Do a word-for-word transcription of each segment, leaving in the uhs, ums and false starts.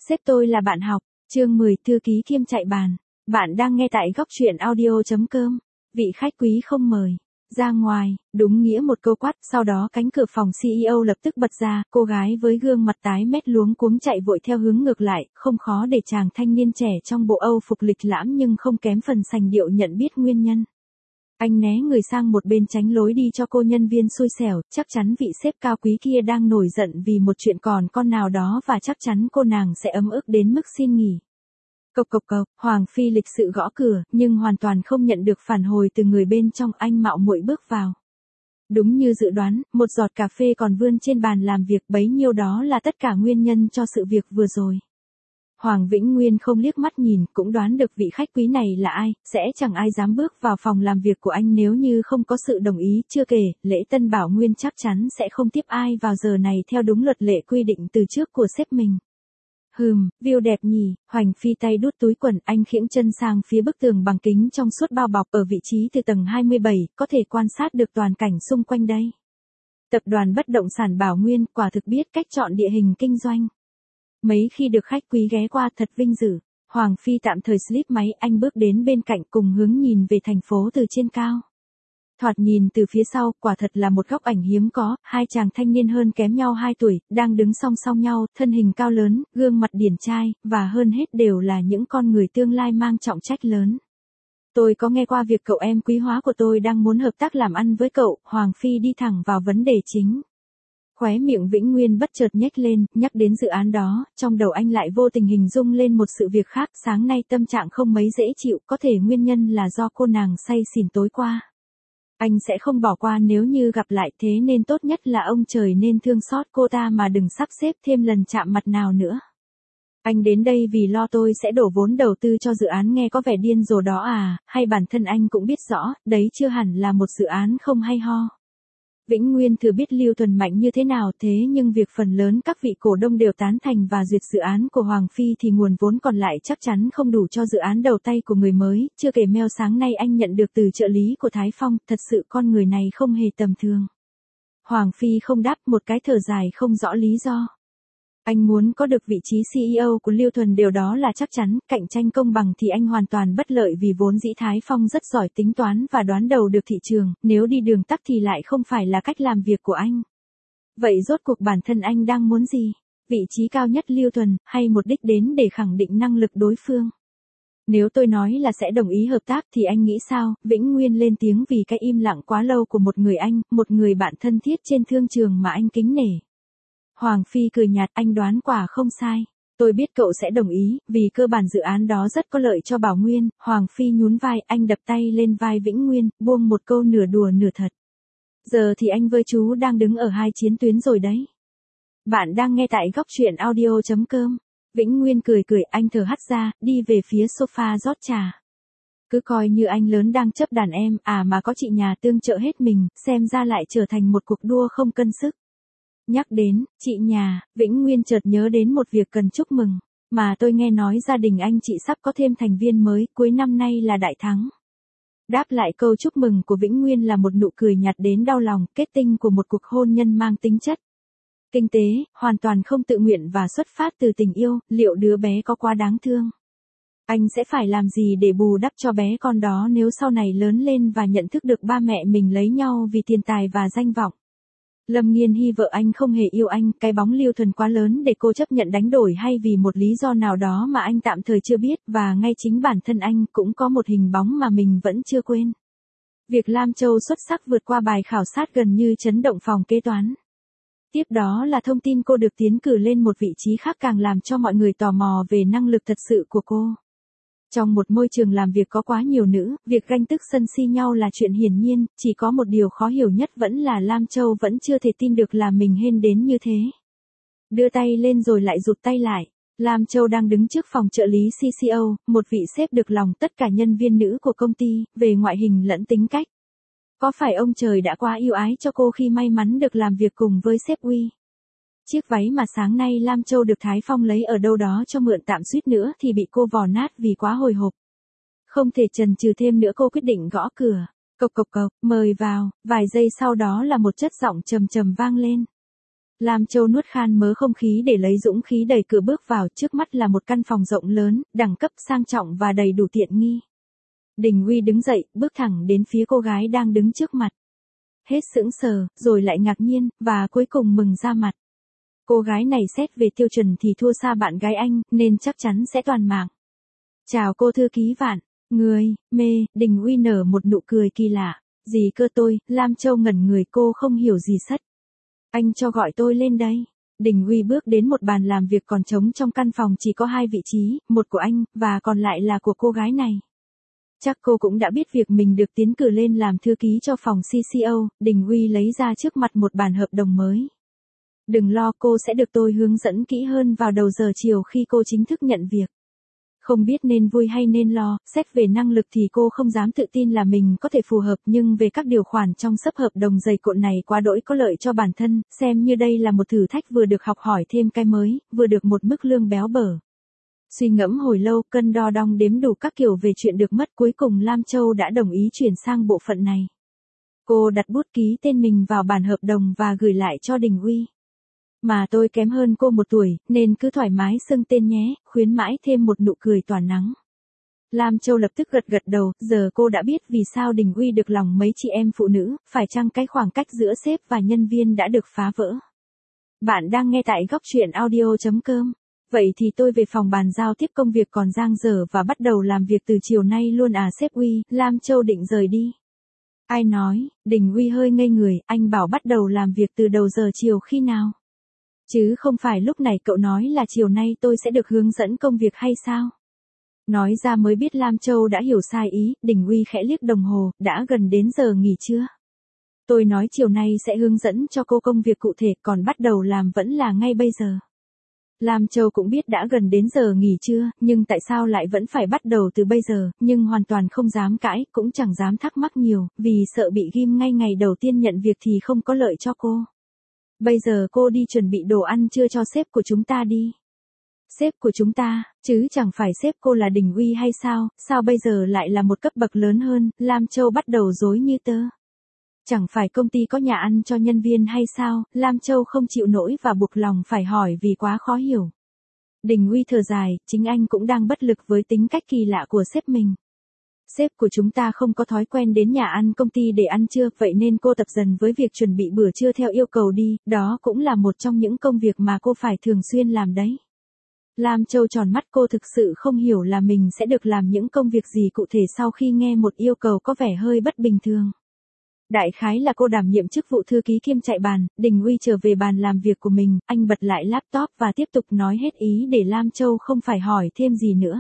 Sếp tôi là bạn học, chương mười thư ký kiêm chạy bàn. Bạn đang nghe tại góc truyện audio chấm com. Vị khách quý không mời. Ra ngoài, đúng nghĩa một câu quát, sau đó cánh cửa phòng xê e ô lập tức bật ra, cô gái với gương mặt tái mét luống cuống chạy vội theo hướng ngược lại, không khó để chàng thanh niên trẻ trong bộ Âu phục lịch lãm nhưng không kém phần sành điệu nhận biết nguyên nhân. Anh né người sang một bên tránh lối đi cho cô nhân viên xui xẻo, chắc chắn vị sếp cao quý kia đang nổi giận vì một chuyện còn con nào đó và chắc chắn cô nàng sẽ ấm ức đến mức xin nghỉ. Cộc cộc cộc, Hoàng Phi lịch sự gõ cửa, nhưng hoàn toàn không nhận được phản hồi từ người bên trong. Anh mạo muội bước vào. Đúng như dự đoán, một giọt cà phê còn vươn trên bàn làm việc, bấy nhiêu đó là tất cả nguyên nhân cho sự việc vừa rồi. Hoàng Vĩnh Nguyên không liếc mắt nhìn, cũng đoán được vị khách quý này là ai, sẽ chẳng ai dám bước vào phòng làm việc của anh nếu như không có sự đồng ý, chưa kể, Lễ Tân Bảo Nguyên chắc chắn sẽ không tiếp ai vào giờ này theo đúng luật lệ quy định từ trước của sếp mình. Hừm, view đẹp nhỉ, Hoành Phi tay đút túi quần, anh khiễng chân sang phía bức tường bằng kính trong suốt bao bọc ở vị trí từ tầng hai mươi bảy, có thể quan sát được toàn cảnh xung quanh đây. Tập đoàn bất động sản Bảo Nguyên quả thực biết cách chọn địa hình kinh doanh. Mấy khi được khách quý ghé qua thật vinh dự. Hoàng Phi tạm thời slip máy, anh bước đến bên cạnh cùng hướng nhìn về thành phố từ trên cao. Thoạt nhìn từ phía sau, quả thật là một góc ảnh hiếm có, hai chàng thanh niên hơn kém nhau hai tuổi, đang đứng song song nhau, thân hình cao lớn, gương mặt điển trai, và hơn hết đều là những con người tương lai mang trọng trách lớn. Tôi có nghe qua việc cậu em quý hóa của tôi đang muốn hợp tác làm ăn với cậu. Hoàng Phi đi thẳng vào vấn đề chính. Khóe miệng Vĩnh Nguyên bất chợt nhếch lên, nhắc đến dự án đó, trong đầu anh lại vô tình hình dung lên một sự việc khác. Sáng nay tâm trạng không mấy dễ chịu, có thể nguyên nhân là do cô nàng say xỉn tối qua. Anh sẽ không bỏ qua nếu như gặp lại, thế nên tốt nhất là ông trời nên thương xót cô ta mà đừng sắp xếp thêm lần chạm mặt nào nữa. Anh đến đây vì lo tôi sẽ đổ vốn đầu tư cho dự án, nghe có vẻ điên rồ đó à, hay bản thân anh cũng biết rõ, đấy chưa hẳn là một dự án không hay ho. Vĩnh Nguyên thừa biết Lưu Thuần mạnh như thế nào, thế nhưng việc phần lớn các vị cổ đông đều tán thành và duyệt dự án của Hoàng Phi thì nguồn vốn còn lại chắc chắn không đủ cho dự án đầu tay của người mới, chưa kể mail sáng nay anh nhận được từ trợ lý của Thái Phong, thật sự con người này không hề tầm thường. Hoàng Phi không đáp, một cái thở dài không rõ lý do. Anh muốn có được vị trí xê e ô của Lưu Thuần, điều đó là chắc chắn, cạnh tranh công bằng thì anh hoàn toàn bất lợi vì vốn dĩ Thái Phong rất giỏi tính toán và đoán đầu được thị trường, nếu đi đường tắt thì lại không phải là cách làm việc của anh. Vậy rốt cuộc bản thân anh đang muốn gì? Vị trí cao nhất Lưu Thuần, hay một đích đến để khẳng định năng lực đối phương? Nếu tôi nói là sẽ đồng ý hợp tác thì anh nghĩ sao? Vĩnh Nguyên lên tiếng vì cái im lặng quá lâu của một người anh, một người bạn thân thiết trên thương trường mà anh kính nể. Hoàng Phi cười nhạt, anh đoán quả không sai. Tôi biết cậu sẽ đồng ý, vì cơ bản dự án đó rất có lợi cho Bảo Nguyên. Hoàng Phi nhún vai, anh đập tay lên vai Vĩnh Nguyên, buông một câu nửa đùa nửa thật. Giờ thì anh với chú đang đứng ở hai chiến tuyến rồi đấy. Bạn đang nghe tại góc truyện audio chấm com. Vĩnh Nguyên cười cười, anh thở hắt ra, đi về phía sofa rót trà. Cứ coi như anh lớn đang chấp đàn em, à mà có chị nhà tương trợ hết mình, xem ra lại trở thành một cuộc đua không cân sức. Nhắc đến, chị nhà, Vĩnh Nguyên chợt nhớ đến một việc cần chúc mừng, mà tôi nghe nói gia đình anh chị sắp có thêm thành viên mới, cuối năm nay là đại thắng. Đáp lại câu chúc mừng của Vĩnh Nguyên là một nụ cười nhạt đến đau lòng, kết tinh của một cuộc hôn nhân mang tính chất kinh tế, hoàn toàn không tự nguyện và xuất phát từ tình yêu, liệu đứa bé có quá đáng thương? Anh sẽ phải làm gì để bù đắp cho bé con đó nếu sau này lớn lên và nhận thức được ba mẹ mình lấy nhau vì tiền tài và danh vọng? Lâm Nghiên Hy vợ anh không hề yêu anh, cái bóng Lưu Thuần quá lớn để cô chấp nhận đánh đổi, hay vì một lý do nào đó mà anh tạm thời chưa biết, và ngay chính bản thân anh cũng có một hình bóng mà mình vẫn chưa quên. Việc Lam Châu xuất sắc vượt qua bài khảo sát gần như chấn động phòng kế toán. Tiếp đó là thông tin cô được tiến cử lên một vị trí khác càng làm cho mọi người tò mò về năng lực thật sự của cô. Trong một môi trường làm việc có quá nhiều nữ, việc ganh tức sân si nhau là chuyện hiển nhiên, chỉ có một điều khó hiểu nhất vẫn là Lam Châu vẫn chưa thể tin được là mình hên đến như thế. Đưa tay lên rồi lại rụt tay lại. Lam Châu đang đứng trước phòng trợ lý xê xê ô, một vị sếp được lòng tất cả nhân viên nữ của công ty, về ngoại hình lẫn tính cách. Có phải ông trời đã quá yêu ái cho cô khi may mắn được làm việc cùng với sếp Uy? Chiếc váy mà sáng nay Lam Châu được Thái Phong lấy ở đâu đó cho mượn tạm suýt nữa thì bị cô vò nát vì quá hồi hộp. Không thể chần chừ thêm nữa, cô quyết định gõ cửa. Cộc cộc cộc, mời vào, vài giây sau đó là một chất giọng trầm trầm vang lên. Lam Châu nuốt khan mớ không khí để lấy dũng khí đẩy cửa bước vào, trước mắt là một căn phòng rộng lớn, đẳng cấp sang trọng và đầy đủ tiện nghi. Đình Uy đứng dậy, bước thẳng đến phía cô gái đang đứng trước mặt. Hết sững sờ, rồi lại ngạc nhiên, và cuối cùng mừng ra mặt. Cô gái này xét về tiêu chuẩn thì thua xa bạn gái anh, nên chắc chắn sẽ toàn mạng. Chào cô thư ký Vạn. Người, mê, Đình Uy nở một nụ cười kỳ lạ. Gì cơ tôi, Lam Châu ngẩn người, cô không hiểu gì sất. Anh cho gọi tôi lên đây. Đình Uy bước đến một bàn làm việc còn trống trong căn phòng, chỉ có hai vị trí, một của anh, và còn lại là của cô gái này. Chắc cô cũng đã biết việc mình được tiến cử lên làm thư ký cho phòng xê xê ô, Đình Uy lấy ra trước mặt một bản hợp đồng mới. Đừng lo, cô sẽ được tôi hướng dẫn kỹ hơn vào đầu giờ chiều khi cô chính thức nhận việc. Không biết nên vui hay nên lo, xét về năng lực thì cô không dám tự tin là mình có thể phù hợp, nhưng về các điều khoản trong sấp hợp đồng dày cộn này quá đỗi có lợi cho bản thân, xem như đây là một thử thách, vừa được học hỏi thêm cái mới, vừa được một mức lương béo bở. Suy ngẫm hồi lâu, cân đo đong đếm đủ các kiểu về chuyện được mất, cuối cùng Lam Châu đã đồng ý chuyển sang bộ phận này. Cô đặt bút ký tên mình vào bản hợp đồng và gửi lại cho Đình Uy. Mà tôi kém hơn cô một tuổi, nên cứ thoải mái xưng tên nhé, khuyến mãi thêm một nụ cười tỏa nắng. Lam Châu lập tức gật gật đầu, giờ cô đã biết vì sao Đình Uy được lòng mấy chị em phụ nữ, phải chăng cái khoảng cách giữa sếp và nhân viên đã được phá vỡ. Bạn đang nghe tại góc truyện audio chấm com. Vậy thì tôi về phòng bàn giao tiếp công việc còn dang dở và bắt đầu làm việc từ chiều nay luôn à sếp Uy, Lam Châu định rời đi. Ai nói, Đình Uy hơi ngây người, anh bảo bắt đầu làm việc từ đầu giờ chiều khi nào? Chứ không phải lúc này cậu nói là chiều nay tôi sẽ được hướng dẫn công việc hay sao? Nói ra mới biết Lam Châu đã hiểu sai ý, Đình Uy khẽ liếc đồng hồ, đã gần đến giờ nghỉ trưa. Tôi nói chiều nay sẽ hướng dẫn cho cô công việc cụ thể, còn bắt đầu làm vẫn là ngay bây giờ. Lam Châu cũng biết đã gần đến giờ nghỉ trưa, nhưng tại sao lại vẫn phải bắt đầu từ bây giờ, nhưng hoàn toàn không dám cãi, cũng chẳng dám thắc mắc nhiều, vì sợ bị ghim ngay ngày đầu tiên nhận việc thì không có lợi cho cô. Bây giờ cô đi chuẩn bị đồ ăn trưa cho sếp của chúng ta đi. Sếp của chúng ta, chứ chẳng phải sếp cô là Đình Uy hay sao, sao bây giờ lại là một cấp bậc lớn hơn, Lam Châu bắt đầu rối như tơ. Chẳng phải công ty có nhà ăn cho nhân viên hay sao, Lam Châu không chịu nổi và buộc lòng phải hỏi vì quá khó hiểu. Đình Uy thở dài, chính anh cũng đang bất lực với tính cách kỳ lạ của sếp mình. Sếp của chúng ta không có thói quen đến nhà ăn công ty để ăn trưa, vậy nên cô tập dần với việc chuẩn bị bữa trưa theo yêu cầu đi, đó cũng là một trong những công việc mà cô phải thường xuyên làm đấy. Lam Châu tròn mắt, cô thực sự không hiểu là mình sẽ được làm những công việc gì cụ thể sau khi nghe một yêu cầu có vẻ hơi bất bình thường. Đại khái là cô đảm nhiệm chức vụ thư ký kiêm chạy bàn, Đình Uy trở về bàn làm việc của mình, anh bật lại laptop và tiếp tục nói hết ý để Lam Châu không phải hỏi thêm gì nữa.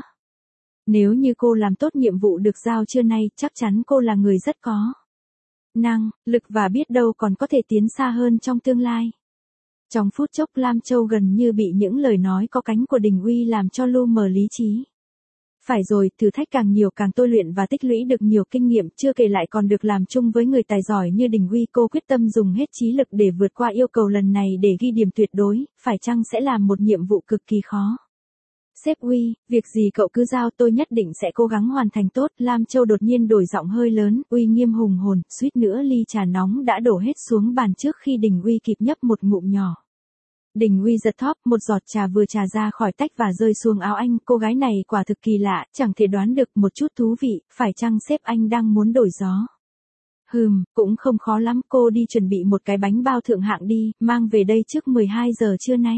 Nếu như cô làm tốt nhiệm vụ được giao trưa nay, chắc chắn cô là người rất có năng lực và biết đâu còn có thể tiến xa hơn trong tương lai. Trong phút chốc Lam Châu gần như bị những lời nói có cánh của Đình Uy làm cho lu mờ lý trí. Phải rồi, thử thách càng nhiều càng tôi luyện và tích lũy được nhiều kinh nghiệm, chưa kể lại còn được làm chung với người tài giỏi như Đình Uy. Cô quyết tâm dùng hết trí lực để vượt qua yêu cầu lần này để ghi điểm tuyệt đối, phải chăng sẽ là một nhiệm vụ cực kỳ khó. Sếp Uy, việc gì cậu cứ giao, tôi nhất định sẽ cố gắng hoàn thành tốt. Lam Châu đột nhiên đổi giọng hơi lớn, uy nghiêm hùng hồn, suýt nữa ly trà nóng đã đổ hết xuống bàn trước khi Đình Uy kịp nhấp một ngụm nhỏ. Đình Uy giật thóp, một giọt trà vừa trà ra khỏi tách và rơi xuống áo anh. Cô gái này quả thực kỳ lạ, chẳng thể đoán được, một chút thú vị, phải chăng sếp anh đang muốn đổi gió? Hừm, cũng không khó lắm, cô đi chuẩn bị một cái bánh bao thượng hạng đi, mang về đây trước mười hai giờ trưa nay.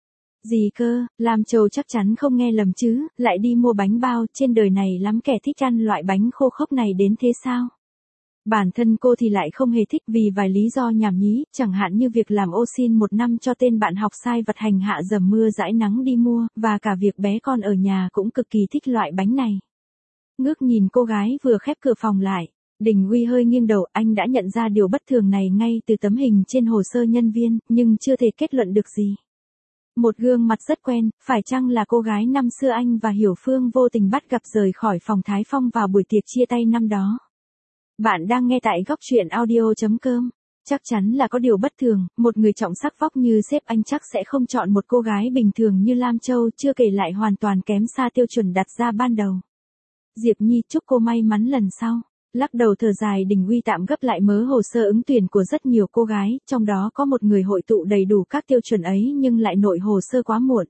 Gì cơ, Lam Châu chắc chắn không nghe lầm chứ, lại đi mua bánh bao, trên đời này lắm kẻ thích ăn loại bánh khô khốc này đến thế sao? Bản thân cô thì lại không hề thích vì vài lý do nhảm nhí, chẳng hạn như việc làm ô xin một năm cho tên bạn học sai vặt hành hạ dầm mưa dãi nắng đi mua, và cả việc bé con ở nhà cũng cực kỳ thích loại bánh này. Ngước nhìn cô gái vừa khép cửa phòng lại, Đình Uy hơi nghiêng đầu, anh đã nhận ra điều bất thường này ngay từ tấm hình trên hồ sơ nhân viên, nhưng chưa thể kết luận được gì. Một gương mặt rất quen, phải chăng là cô gái năm xưa anh và Hiểu Phương vô tình bắt gặp rời khỏi phòng Thái Phong vào buổi tiệc chia tay năm đó. Bạn đang nghe tại góc truyện audio chấm com. Chắc chắn là có điều bất thường, một người trọng sắc vóc như sếp anh chắc sẽ không chọn một cô gái bình thường như Lam Châu, chưa kể lại hoàn toàn kém xa tiêu chuẩn đặt ra ban đầu. Diệp Nhi, chúc cô may mắn lần sau. Lắc đầu thở dài, Đình Uy tạm gấp lại mớ hồ sơ ứng tuyển của rất nhiều cô gái, trong đó có một người hội tụ đầy đủ các tiêu chuẩn ấy nhưng lại nội hồ sơ quá muộn.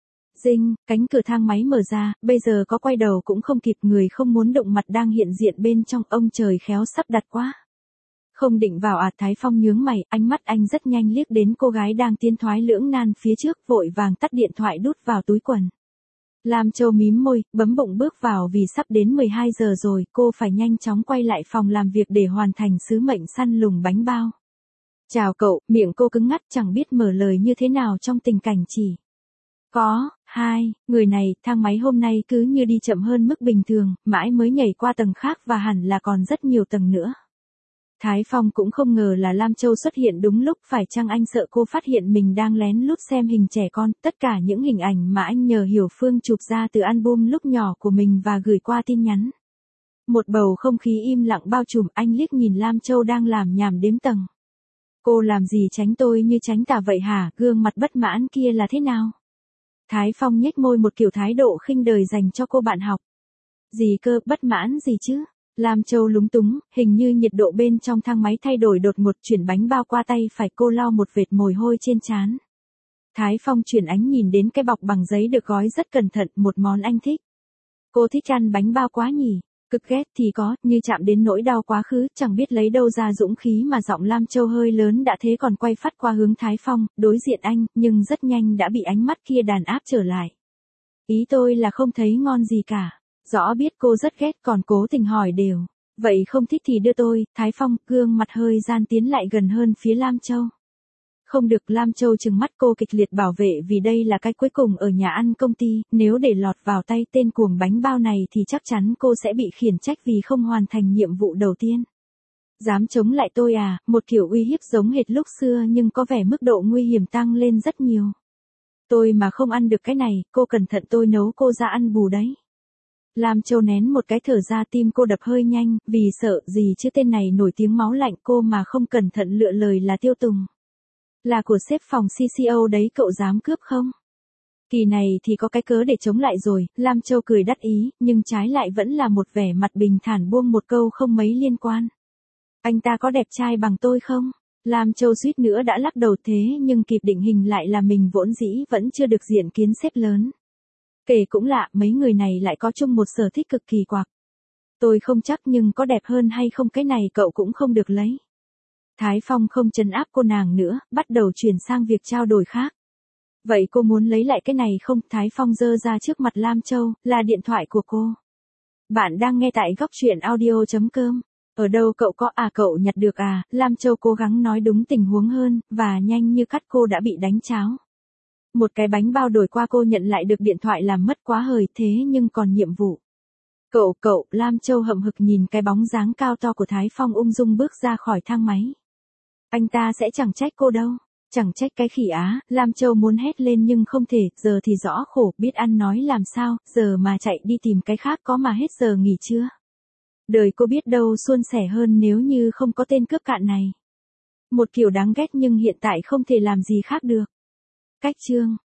Dinh, cánh cửa thang máy mở ra, bây giờ có quay đầu cũng không kịp, người không muốn động mặt đang hiện diện bên trong, ông trời khéo sắp đặt quá. Không định vào à? Thái Phong nhướng mày, ánh mắt anh rất nhanh liếc đến cô gái đang tiến thoái lưỡng nan phía trước, vội vàng tắt điện thoại đút vào túi quần. Lam Châu mím môi, bấm bụng bước vào vì sắp đến mười hai giờ rồi, cô phải nhanh chóng quay lại phòng làm việc để hoàn thành sứ mệnh săn lùng bánh bao. Chào cậu, miệng cô cứng ngắt chẳng biết mở lời như thế nào trong tình cảnh chỉ. Có, hai, người này, thang máy hôm nay cứ như đi chậm hơn mức bình thường, mãi mới nhảy qua tầng khác và hẳn là còn rất nhiều tầng nữa. Thái Phong cũng không ngờ là Lam Châu xuất hiện đúng lúc, phải chăng anh sợ cô phát hiện mình đang lén lút xem hình trẻ con, tất cả những hình ảnh mà anh nhờ Hiểu Phương chụp ra từ album lúc nhỏ của mình và gửi qua tin nhắn. Một bầu không khí im lặng bao trùm, anh liếc nhìn Lam Châu đang làm nhảm đếm tầng. Cô làm gì tránh tôi như tránh tà vậy hả? Gương mặt bất mãn kia là thế nào? Thái Phong nhếch môi một kiểu thái độ khinh đời dành cho cô bạn học. Gì cơ, bất mãn gì chứ? Lam Châu lúng túng, hình như nhiệt độ bên trong thang máy thay đổi đột ngột, chuyển bánh bao qua tay phải, cô lau một vệt mồ hôi trên trán. Thái Phong chuyển ánh nhìn đến cái bọc bằng giấy được gói rất cẩn thận, một món anh thích. Cô thích ăn bánh bao quá nhỉ? Cực ghét thì có, như chạm đến nỗi đau quá khứ, chẳng biết lấy đâu ra dũng khí mà giọng Lam Châu hơi lớn đã thế còn quay phát qua hướng Thái Phong, đối diện anh, nhưng rất nhanh đã bị ánh mắt kia đàn áp trở lại. Ý tôi là không thấy ngon gì cả. Rõ biết cô rất ghét còn cố tình hỏi đều. Vậy không thích thì đưa tôi. Thái Phong, gương mặt hơi gian tiến lại gần hơn phía Lam Châu. Không được. Lam Châu trừng mắt, cô kịch liệt bảo vệ vì đây là cái cuối cùng ở nhà ăn công ty, nếu để lọt vào tay tên cuồng bánh bao này thì chắc chắn cô sẽ bị khiển trách vì không hoàn thành nhiệm vụ đầu tiên. Dám chống lại tôi à? Một kiểu uy hiếp giống hệt lúc xưa nhưng có vẻ mức độ nguy hiểm tăng lên rất nhiều. Tôi mà không ăn được cái này, cô cẩn thận tôi nấu cô ra ăn bù đấy. Lam Châu nén một cái thở ra, tim cô đập hơi nhanh, vì sợ gì chứ tên này nổi tiếng máu lạnh, cô mà không cẩn thận lựa lời là Tiêu Tùng. Là của sếp phòng xê xê o đấy, cậu dám cướp không? Kỳ này thì có cái cớ để chống lại rồi. Lam Châu cười đắc ý, nhưng trái lại vẫn là một vẻ mặt bình thản buông một câu không mấy liên quan. Anh ta có đẹp trai bằng tôi không? Lam Châu suýt nữa đã lắc đầu, thế nhưng kịp định hình lại là mình vốn dĩ vẫn chưa được diện kiến sếp lớn. Kể cũng lạ, mấy người này lại có chung một sở thích cực kỳ quặc. Tôi không chắc nhưng có đẹp hơn hay không cái này cậu cũng không được lấy. Thái Phong không trấn áp cô nàng nữa, bắt đầu chuyển sang việc trao đổi khác. Vậy cô muốn lấy lại cái này không? Thái Phong giơ ra trước mặt Lam Châu, là điện thoại của cô. Bạn đang nghe tại góc truyện audio chấm com. Ở đâu cậu có à, cậu nhặt được à? Lam Châu cố gắng nói đúng tình huống hơn, và nhanh như cắt cô đã bị đánh cháo. Một cái bánh bao đổi qua cô nhận lại được điện thoại làm mất quá hời, thế nhưng còn nhiệm vụ. Cậu, cậu, Lam Châu hậm hực nhìn cái bóng dáng cao to của Thái Phong ung dung bước ra khỏi thang máy. Anh ta sẽ chẳng trách cô đâu. Chẳng trách cái khỉ á, Lam Châu muốn hét lên nhưng không thể, giờ thì rõ khổ, biết ăn nói làm sao, giờ mà chạy đi tìm cái khác có mà hết giờ nghỉ chưa? Đời cô biết đâu suôn sẻ hơn nếu như không có tên cướp cạn này. Một kiểu đáng ghét nhưng hiện tại không thể làm gì khác được. Cách chương